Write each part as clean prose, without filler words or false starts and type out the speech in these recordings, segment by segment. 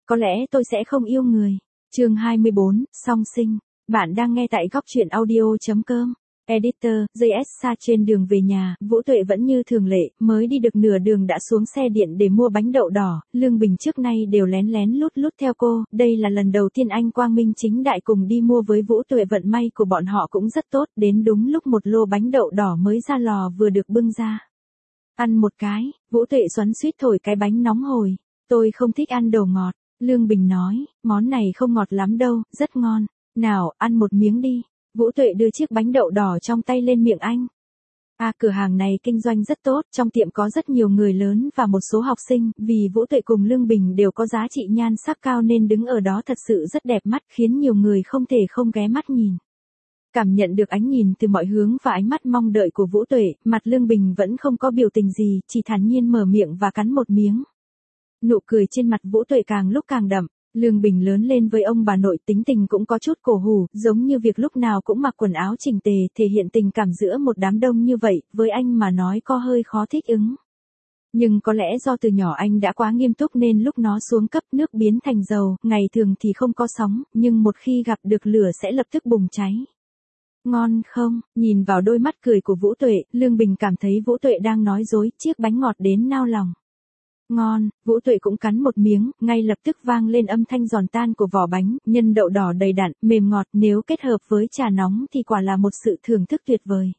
có lẽ tôi sẽ không yêu người. Chương 24, song sinh. Bạn đang nghe tại góc truyện audio.com. Editor, JS Sa. Trên đường về nhà, Vũ Tuệ vẫn như thường lệ, mới đi được nửa đường đã xuống xe điện để mua bánh đậu đỏ. Lương Bình trước nay đều lén lén lút lút theo cô, đây là lần đầu tiên anh quang minh chính đại cùng đi mua với Vũ Tuệ. Vận may của bọn họ cũng rất tốt, đến đúng lúc một lô bánh đậu đỏ mới ra lò vừa được bưng ra. Ăn một cái, Vũ Tuệ xoắn xuýt thổi cái bánh nóng hổi. Tôi không thích ăn đồ ngọt. Lương Bình nói, món này không ngọt lắm đâu, rất ngon. Nào, ăn một miếng đi. Vũ Tuệ đưa chiếc bánh đậu đỏ trong tay lên miệng anh. Cửa hàng này kinh doanh rất tốt, trong tiệm có rất nhiều người lớn và một số học sinh, vì Vũ Tuệ cùng Lương Bình đều có giá trị nhan sắc cao nên đứng ở đó thật sự rất đẹp mắt, khiến nhiều người không thể không ghé mắt nhìn. Cảm nhận được ánh nhìn từ mọi hướng và ánh mắt mong đợi của Vũ Tuệ, mặt Lương Bình vẫn không có biểu tình gì, chỉ thản nhiên mở miệng và cắn một miếng. Nụ cười trên mặt Vũ Tuệ càng lúc càng đậm. Lương Bình lớn lên với ông bà nội, tính tình cũng có chút cổ hủ, giống như việc lúc nào cũng mặc quần áo chỉnh tề, thể hiện tình cảm giữa một đám đông như vậy, với anh mà nói có hơi khó thích ứng. Nhưng có lẽ do từ nhỏ anh đã quá nghiêm túc nên lúc nó xuống cấp nước biến thành dầu, ngày thường thì không có sóng, nhưng một khi gặp được lửa sẽ lập tức bùng cháy. Ngon không? Nhìn vào đôi mắt cười của Vũ Tuệ, Lương Bình cảm thấy Vũ Tuệ đang nói dối, chiếc bánh ngọt đến nao lòng. Ngon, Vũ Tuệ cũng cắn một miếng, ngay lập tức vang lên âm thanh giòn tan của vỏ bánh, nhân đậu đỏ đầy đặn, mềm ngọt, nếu kết hợp với trà nóng thì quả là một sự thưởng thức tuyệt vời.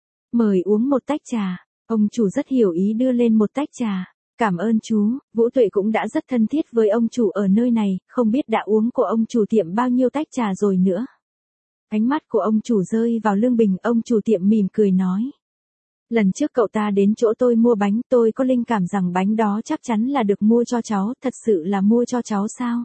Mời uống một tách trà. Ông chủ rất hiểu ý đưa lên một tách trà. Cảm ơn chú. Vũ Tuệ cũng đã rất thân thiết với ông chủ ở nơi này, không biết đã uống của ông chủ tiệm bao nhiêu tách trà rồi nữa. Ánh mắt của ông chủ rơi vào Lương Bình, ông chủ tiệm mỉm cười nói. Lần trước cậu ta đến chỗ tôi mua bánh, tôi có linh cảm rằng bánh đó chắc chắn là được mua cho cháu, thật sự là mua cho cháu sao?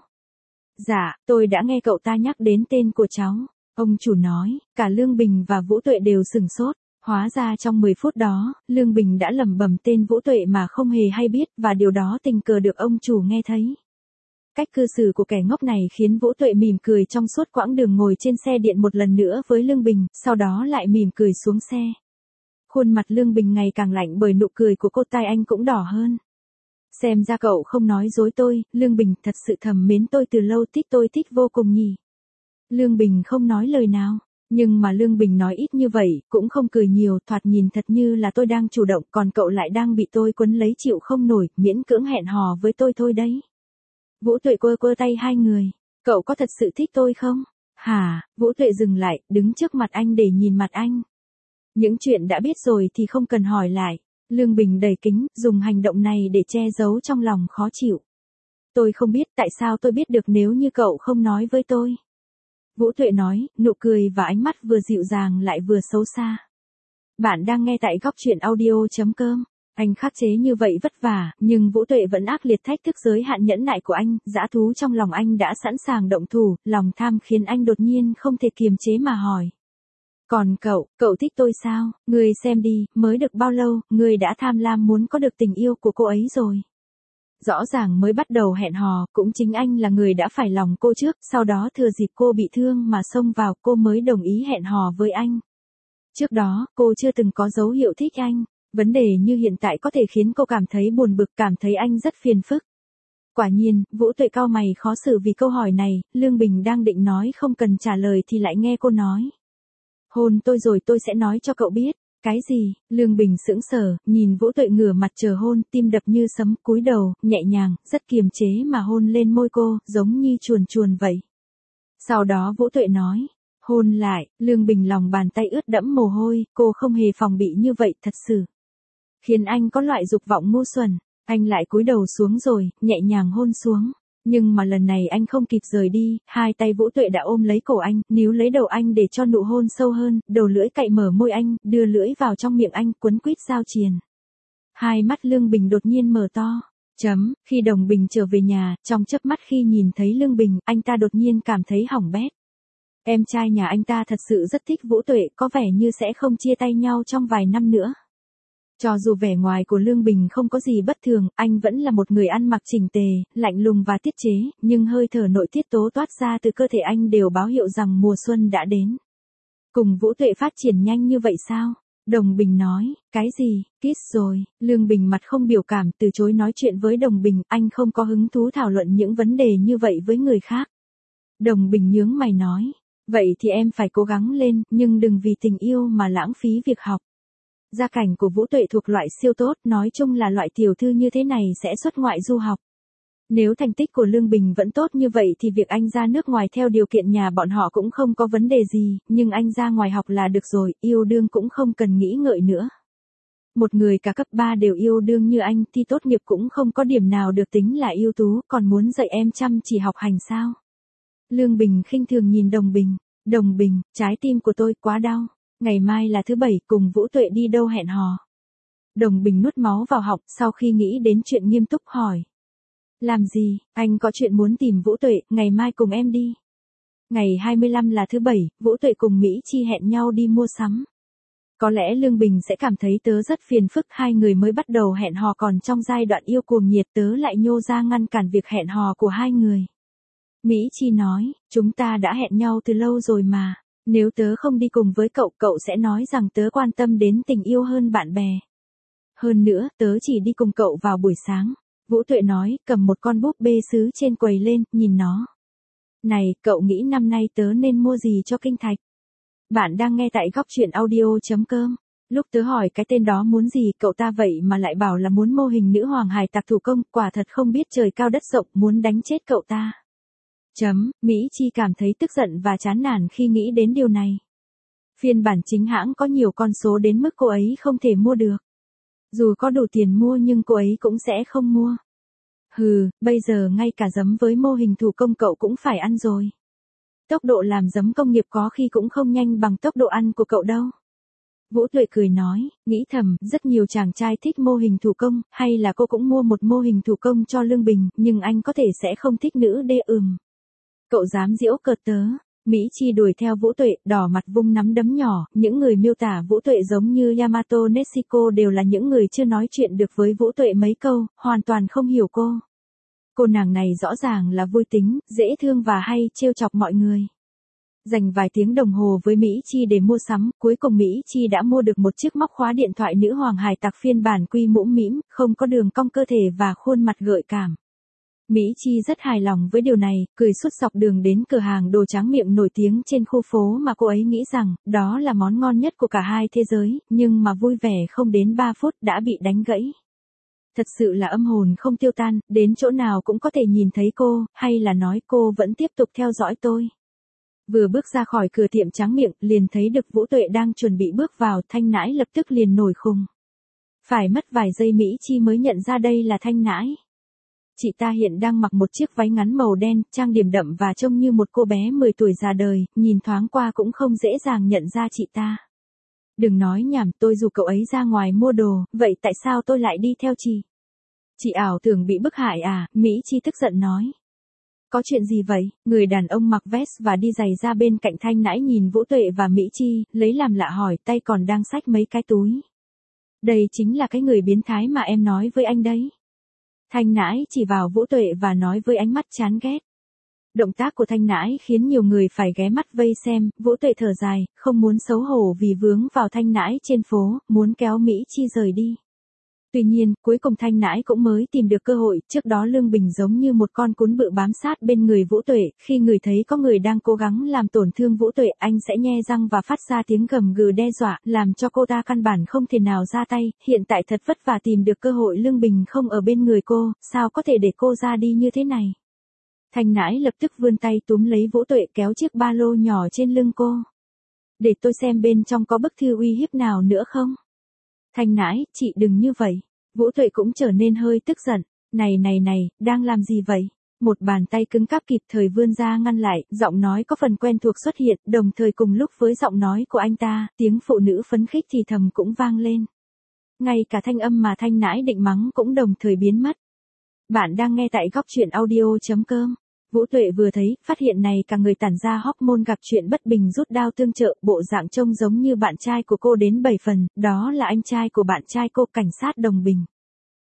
Dạ, tôi đã nghe cậu ta nhắc đến tên của cháu. Ông chủ nói, cả Lương Bình và Vũ Tuệ đều sửng sốt. Hóa ra trong 10 phút đó, Lương Bình đã lẩm bẩm tên Vũ Tuệ mà không hề hay biết, và điều đó tình cờ được ông chủ nghe thấy. Cách cư xử của kẻ ngốc này khiến Vũ Tuệ mỉm cười trong suốt quãng đường ngồi trên xe điện một lần nữa với Lương Bình, sau đó lại mỉm cười xuống xe. Khuôn mặt Lương Bình ngày càng lạnh bởi nụ cười của cô, tai anh cũng đỏ hơn. Xem ra cậu không nói dối tôi, Lương Bình, thật sự thầm mến tôi từ lâu, tôi thích vô cùng nhỉ. Lương Bình không nói lời nào, nhưng mà Lương Bình nói ít như vậy, cũng không cười nhiều, thoạt nhìn thật như là tôi đang chủ động, còn cậu lại đang bị tôi quấn lấy chịu không nổi, miễn cưỡng hẹn hò với tôi thôi đấy. Vũ Tuệ quơ tay hai người, cậu có thật sự thích tôi không? Hả? Vũ Tuệ dừng lại, đứng trước mặt anh để nhìn mặt anh. Những chuyện đã biết rồi thì không cần hỏi lại. Lương Bình đầy kính, dùng hành động này để che giấu trong lòng khó chịu. Tôi không biết tại sao tôi biết được nếu như cậu không nói với tôi. Vũ Tuệ nói, nụ cười và ánh mắt vừa dịu dàng lại vừa xấu xa. Bạn đang nghe tại góc truyện audio.com. Anh khắc chế như vậy vất vả, nhưng Vũ Tuệ vẫn ác liệt thách thức giới hạn nhẫn nại của anh, dã thú trong lòng anh đã sẵn sàng động thủ, lòng tham khiến anh đột nhiên không thể kiềm chế mà hỏi. Còn cậu thích tôi sao? Ngươi xem đi, mới được bao lâu, ngươi đã tham lam muốn có được tình yêu của cô ấy rồi. Rõ ràng mới bắt đầu hẹn hò, cũng chính anh là người đã phải lòng cô trước, sau đó thừa dịp cô bị thương mà xông vào, cô mới đồng ý hẹn hò với anh. Trước đó, cô chưa từng có dấu hiệu thích anh. Vấn đề như hiện tại có thể khiến cô cảm thấy buồn bực, cảm thấy anh rất phiền phức. Quả nhiên, Vũ Tuệ cau mày khó xử vì câu hỏi này, Lương Bình đang định nói không cần trả lời thì lại nghe cô nói. Hôn tôi rồi tôi sẽ nói cho cậu biết. Cái gì? Lương Bình sững sờ, nhìn Vũ Tuệ ngửa mặt chờ hôn, tim đập như sấm, cúi đầu, nhẹ nhàng, rất kiềm chế mà hôn lên môi cô, giống như chuồn chuồn vậy. Sau đó Vũ Tuệ nói, hôn lại. Lương Bình lòng bàn tay ướt đẫm mồ hôi, cô không hề phòng bị như vậy, thật sự khiến anh có loại dục vọng ngu xuẩn. Anh lại cúi đầu xuống rồi, nhẹ nhàng hôn xuống. Nhưng mà lần này anh không kịp rời đi, hai tay Vũ Tuệ đã ôm lấy cổ anh, níu lấy đầu anh để cho nụ hôn sâu hơn, đầu lưỡi cạy mở môi anh, đưa lưỡi vào trong miệng anh, quấn quýt giao triền. Hai mắt Lương Bình đột nhiên mở to. Khi Đồng Bình trở về nhà, trong chớp mắt khi nhìn thấy Lương Bình, anh ta đột nhiên cảm thấy hỏng bét. Em trai nhà anh ta thật sự rất thích Vũ Tuệ, có vẻ như sẽ không chia tay nhau trong vài năm nữa. Cho dù vẻ ngoài của Lương Bình không có gì bất thường, anh vẫn là một người ăn mặc chỉnh tề, lạnh lùng và tiết chế, nhưng hơi thở nội tiết tố toát ra từ cơ thể anh đều báo hiệu rằng mùa xuân đã đến. Cùng Vũ Tuệ phát triển nhanh như vậy sao? Đồng Bình nói, cái gì, kiss rồi, Lương Bình mặt không biểu cảm từ chối nói chuyện với Đồng Bình, anh không có hứng thú thảo luận những vấn đề như vậy với người khác. Đồng Bình nhướng mày nói, vậy thì em phải cố gắng lên, nhưng đừng vì tình yêu mà lãng phí việc học. Gia cảnh của Vũ Tuệ thuộc loại siêu tốt, nói chung là loại tiểu thư như thế này sẽ xuất ngoại du học. Nếu thành tích của Lương Bình vẫn tốt như vậy thì việc anh ra nước ngoài theo điều kiện nhà bọn họ cũng không có vấn đề gì, nhưng anh ra ngoài học là được rồi, yêu đương cũng không cần nghĩ ngợi nữa. Một người cả cấp 3 đều yêu đương như anh thì tốt nghiệp cũng không có điểm nào được tính là ưu tú, còn muốn dạy em chăm chỉ học hành sao? Lương Bình khinh thường nhìn Đồng Bình, Đồng Bình, trái tim của tôi quá đau, ngày mai là thứ bảy, cùng Vũ Tuệ đi đâu hẹn hò. Đồng Bình nuốt máu vào họng, sau khi nghĩ đến chuyện nghiêm túc hỏi. Làm gì, anh có chuyện muốn tìm Vũ Tuệ, ngày mai cùng em đi. Ngày 25 là thứ bảy, Vũ Tuệ cùng Mỹ Chi hẹn nhau đi mua sắm. Có lẽ Lương Bình sẽ cảm thấy tớ rất phiền phức, hai người mới bắt đầu hẹn hò còn trong giai đoạn yêu cuồng nhiệt, tớ lại nhô ra ngăn cản việc hẹn hò của hai người. Mỹ Chi nói, chúng ta đã hẹn nhau từ lâu rồi mà, nếu tớ không đi cùng với cậu, cậu sẽ nói rằng tớ quan tâm đến tình yêu hơn bạn bè. Hơn nữa, tớ chỉ đi cùng cậu vào buổi sáng. Vũ Tuệ nói, cầm một con búp bê sứ trên quầy lên, nhìn nó. Này, cậu nghĩ năm nay tớ nên mua gì cho Kinh Thạch? Bạn đang nghe tại góc truyện audio.com. Lúc tớ hỏi cái tên đó muốn gì, cậu ta vậy mà lại bảo là muốn mô hình nữ hoàng hải tặc thủ công, quả thật không biết trời cao đất rộng, muốn đánh chết cậu ta. Mỹ Chi cảm thấy tức giận và chán nản khi nghĩ đến điều này. Phiên bản chính hãng có nhiều con số đến mức cô ấy không thể mua được. Dù có đủ tiền mua nhưng cô ấy cũng sẽ không mua. Hừ, bây giờ ngay cả giấm với mô hình thủ công cậu cũng phải ăn rồi. Tốc độ làm giấm công nghiệp có khi cũng không nhanh bằng tốc độ ăn của cậu đâu. Vũ Tuệ cười nói, nghĩ thầm, rất nhiều chàng trai thích mô hình thủ công, hay là cô cũng mua một mô hình thủ công cho Lương Bình, nhưng anh có thể sẽ không thích nữ đê Cậu dám giễu cợt tớ. Mỹ Chi đuổi theo Vũ Tuệ, đỏ mặt vung nắm đấm nhỏ, những người miêu tả Vũ Tuệ giống như Yamato Nezuko đều là những người chưa nói chuyện được với Vũ Tuệ mấy câu, hoàn toàn không hiểu cô. Cô nàng này rõ ràng là vui tính, dễ thương và hay trêu chọc mọi người. Dành vài tiếng đồng hồ với Mỹ Chi để mua sắm, cuối cùng Mỹ Chi đã mua được một chiếc móc khóa điện thoại nữ hoàng hải tặc phiên bản quy mũm mĩm, không có đường cong cơ thể và khuôn mặt gợi cảm. Mỹ Chi rất hài lòng với điều này, cười suốt dọc đường đến cửa hàng đồ tráng miệng nổi tiếng trên khu phố mà cô ấy nghĩ rằng, đó là món ngon nhất của cả hai thế giới, nhưng mà vui vẻ không đến 3 phút đã bị đánh gãy. Thật sự là âm hồn không tiêu tan, đến chỗ nào cũng có thể nhìn thấy cô, hay là nói cô vẫn tiếp tục theo dõi tôi. Vừa bước ra khỏi cửa tiệm tráng miệng, liền thấy được Vũ Tuệ đang chuẩn bị bước vào, Thanh Nãi lập tức liền nổi khùng. Phải mất vài giây Mỹ Chi mới nhận ra đây là Thanh Nãi. Chị ta hiện đang mặc một chiếc váy ngắn màu đen, trang điểm đậm và trông như một cô bé 10 tuổi già đời, nhìn thoáng qua cũng không dễ dàng nhận ra chị ta. Đừng nói nhảm, tôi dù cậu ấy ra ngoài mua đồ, vậy tại sao tôi lại đi theo chị? Chị ảo tưởng bị bức hại à, Mỹ Chi tức giận nói. Có chuyện gì vậy? Người đàn ông mặc vest và đi giày ra bên cạnh Thanh Nãi nhìn Vũ Tuệ và Mỹ Chi, lấy làm lạ hỏi, tay còn đang xách mấy cái túi. Đây chính là cái người biến thái mà em nói với anh đấy. Thanh Nãi chỉ vào Vũ Tuệ và nói với ánh mắt chán ghét. Động tác của Thanh Nãi khiến nhiều người phải ghé mắt vây xem, Vũ Tuệ thở dài, không muốn xấu hổ vì vướng vào Thanh Nãi trên phố, muốn kéo Mỹ Chi rời đi. Tuy nhiên, cuối cùng Thanh Nãi cũng mới tìm được cơ hội, trước đó Lương Bình giống như một con cún bự bám sát bên người Vũ Tuệ, khi người thấy có người đang cố gắng làm tổn thương Vũ Tuệ, anh sẽ nhe răng và phát ra tiếng gầm gừ đe dọa, làm cho cô ta căn bản không thể nào ra tay, hiện tại thật vất vả tìm được cơ hội Lương Bình không ở bên người cô, sao có thể để cô ra đi như thế này. Thanh Nãi lập tức vươn tay túm lấy Vũ Tuệ kéo chiếc ba lô nhỏ trên lưng cô. Để tôi xem bên trong có bức thư uy hiếp nào nữa không? Thanh Nãi, chị đừng như vậy. Vũ Tuệ cũng trở nên hơi tức giận. Này, đang làm gì vậy? Một bàn tay cứng cáp kịp thời vươn ra ngăn lại, giọng nói có phần quen thuộc xuất hiện, đồng thời cùng lúc với giọng nói của anh ta, tiếng phụ nữ phấn khích thì thầm cũng vang lên. Ngay cả thanh âm mà Thanh Nãi định mắng cũng đồng thời biến mất. Bạn đang nghe tại góc truyện audio.com. Vũ Tuệ vừa thấy, phát hiện này cả người tản ra hormone gặp chuyện bất bình rút đao tương trợ, bộ dạng trông giống như bạn trai của cô đến 7 phần, đó là anh trai của bạn trai cô, cảnh sát Đồng Bình.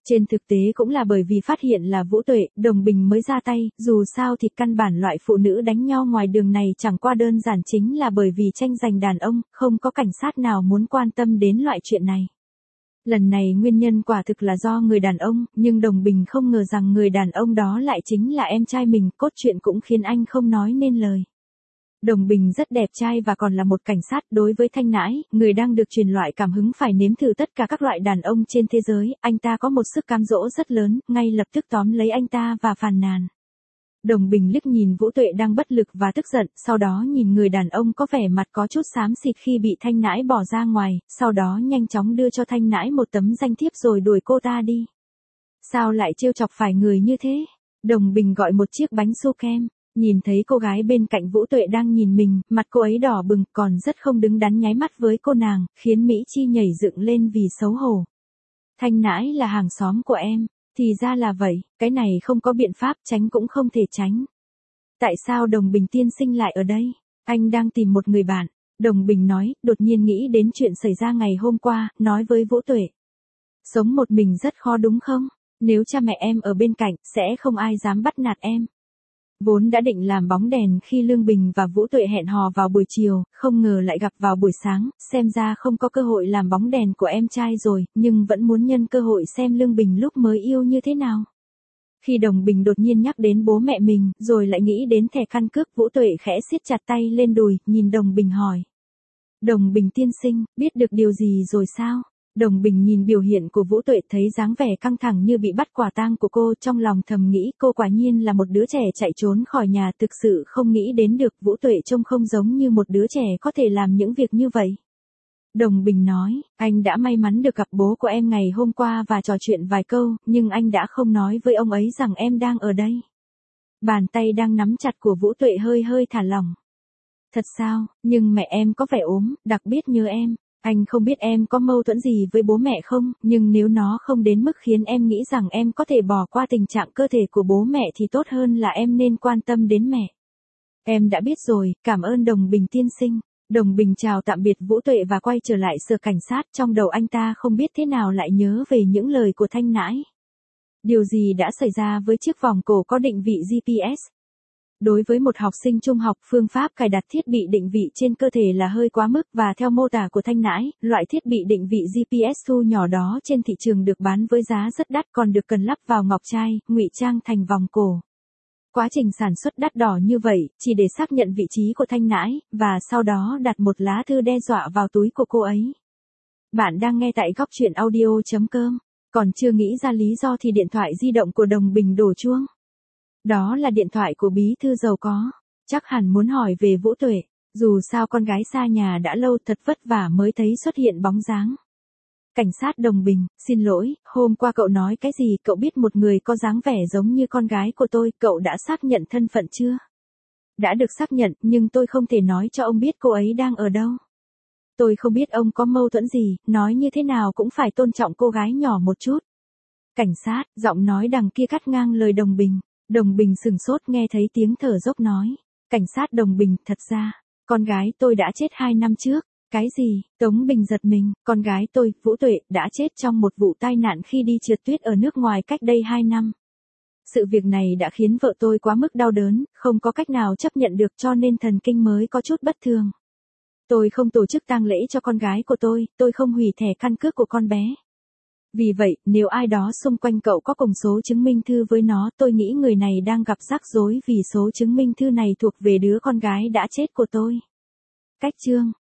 Trên thực tế cũng là bởi vì phát hiện là Vũ Tuệ, Đồng Bình mới ra tay, dù sao thì căn bản loại phụ nữ đánh nhau ngoài đường này chẳng qua đơn giản chính là bởi vì tranh giành đàn ông, không có cảnh sát nào muốn quan tâm đến loại chuyện này. Lần này nguyên nhân quả thực là do người đàn ông, nhưng Đồng Bình không ngờ rằng người đàn ông đó lại chính là em trai mình, cốt truyện cũng khiến anh không nói nên lời. Đồng Bình rất đẹp trai và còn là một cảnh sát. Đối với Thanh Nãi, người đang được truyền loại cảm hứng phải nếm thử tất cả các loại đàn ông trên thế giới, anh ta có một sức cám dỗ rất lớn, ngay lập tức tóm lấy anh ta và phàn nàn. Đồng Bình liếc nhìn Vũ Tuệ đang bất lực và tức giận, sau đó nhìn người đàn ông có vẻ mặt có chút xám xịt khi bị Thanh Nãi bỏ ra ngoài, sau đó nhanh chóng đưa cho Thanh Nãi một tấm danh thiếp rồi đuổi cô ta đi. Sao lại trêu chọc phải người như thế? Đồng Bình gọi một chiếc bánh su kem. Nhìn thấy cô gái bên cạnh Vũ Tuệ đang nhìn mình, mặt cô ấy đỏ bừng, còn rất không đứng đắn nháy mắt với cô nàng, khiến Mỹ Chi nhảy dựng lên vì xấu hổ. Thanh Nãi là hàng xóm của em, thì ra là vậy, cái này không có biện pháp, tránh cũng không thể tránh. Tại sao Đồng Bình tiên sinh lại ở đây? Anh đang tìm một người bạn. Đồng Bình nói, đột nhiên nghĩ đến chuyện xảy ra ngày hôm qua, nói với Vũ Tuệ. Sống một mình rất khó đúng không? Nếu cha mẹ em ở bên cạnh, sẽ không ai dám bắt nạt em. Vốn đã định làm bóng đèn khi Lương Bình và Vũ Tuệ hẹn hò vào buổi chiều, không ngờ lại gặp vào buổi sáng, xem ra không có cơ hội làm bóng đèn của em trai rồi, nhưng vẫn muốn nhân cơ hội xem Lương Bình lúc mới yêu như thế nào. Khi Đồng Bình đột nhiên nhắc đến bố mẹ mình, rồi lại nghĩ đến thẻ căn cước, Vũ Tuệ khẽ siết chặt tay lên đùi, nhìn Đồng Bình hỏi. Đồng Bình tiên sinh, biết được điều gì rồi sao? Đồng Bình nhìn biểu hiện của Vũ Tuệ, thấy dáng vẻ căng thẳng như bị bắt quả tang của cô, trong lòng thầm nghĩ cô quả nhiên là một đứa trẻ chạy trốn khỏi nhà, thực sự không nghĩ đến được Vũ Tuệ trông không giống như một đứa trẻ có thể làm những việc như vậy. Đồng Bình nói, anh đã may mắn được gặp bố của em ngày hôm qua và trò chuyện vài câu, nhưng anh đã không nói với ông ấy rằng em đang ở đây. Bàn tay đang nắm chặt của Vũ Tuệ hơi hơi thả lỏng. Thật sao, nhưng mẹ em có vẻ ốm, đặc biệt nhớ em. Anh không biết em có mâu thuẫn gì với bố mẹ không, nhưng nếu nó không đến mức khiến em nghĩ rằng em có thể bỏ qua tình trạng cơ thể của bố mẹ thì tốt hơn là em nên quan tâm đến mẹ. Em đã biết rồi, cảm ơn Đồng Bình tiên sinh. Đồng Bình chào tạm biệt Vũ Tuệ và quay trở lại sở cảnh sát, trong đầu anh ta không biết thế nào lại nhớ về những lời của Thanh Nãi. Điều gì đã xảy ra với chiếc vòng cổ có định vị GPS? Đối với một học sinh trung học, phương pháp cài đặt thiết bị định vị trên cơ thể là hơi quá mức và theo mô tả của Thanh Nãi, loại thiết bị định vị GPS thu nhỏ đó trên thị trường được bán với giá rất đắt, còn được cần lắp vào ngọc trai, ngụy trang thành vòng cổ. Quá trình sản xuất đắt đỏ như vậy, chỉ để xác nhận vị trí của Thanh Nãi, và sau đó đặt một lá thư đe dọa vào túi của cô ấy. Bạn đang nghe tại góc truyện audio.com. Còn chưa nghĩ ra lý do thì điện thoại di động của Đồng Bình đổ chuông. Đó là điện thoại của bí thư giàu có. Chắc hẳn muốn hỏi về Vũ Tuệ. Dù sao con gái xa nhà đã lâu, thật vất vả mới thấy xuất hiện bóng dáng. Cảnh sát Đồng Bình, xin lỗi, hôm qua cậu nói cái gì? Cậu biết một người có dáng vẻ giống như con gái của tôi, cậu đã xác nhận thân phận chưa? Đã được xác nhận, nhưng tôi không thể nói cho ông biết cô ấy đang ở đâu. Tôi không biết ông có mâu thuẫn gì, nói như thế nào cũng phải tôn trọng cô gái nhỏ một chút. Cảnh sát, giọng nói đằng kia cắt ngang lời Đồng Bình. Đồng Bình sừng sốt nghe thấy tiếng thở dốc nói. Cảnh sát Đồng Bình, thật ra, con gái tôi đã chết 2 năm trước. Cái gì? Tống Bình giật mình, con gái tôi, Vũ Tuệ, đã chết trong một vụ tai nạn khi đi trượt tuyết ở nước ngoài cách đây 2 năm. Sự việc này đã khiến vợ tôi quá mức đau đớn, không có cách nào chấp nhận được cho nên thần kinh mới có chút bất thường. Tôi không tổ chức tang lễ cho con gái của tôi không hủy thẻ căn cước của con bé. Vì vậy, nếu ai đó xung quanh cậu có cùng số chứng minh thư với nó, tôi nghĩ người này đang gặp rắc rối vì số chứng minh thư này thuộc về đứa con gái đã chết của tôi. Cách chương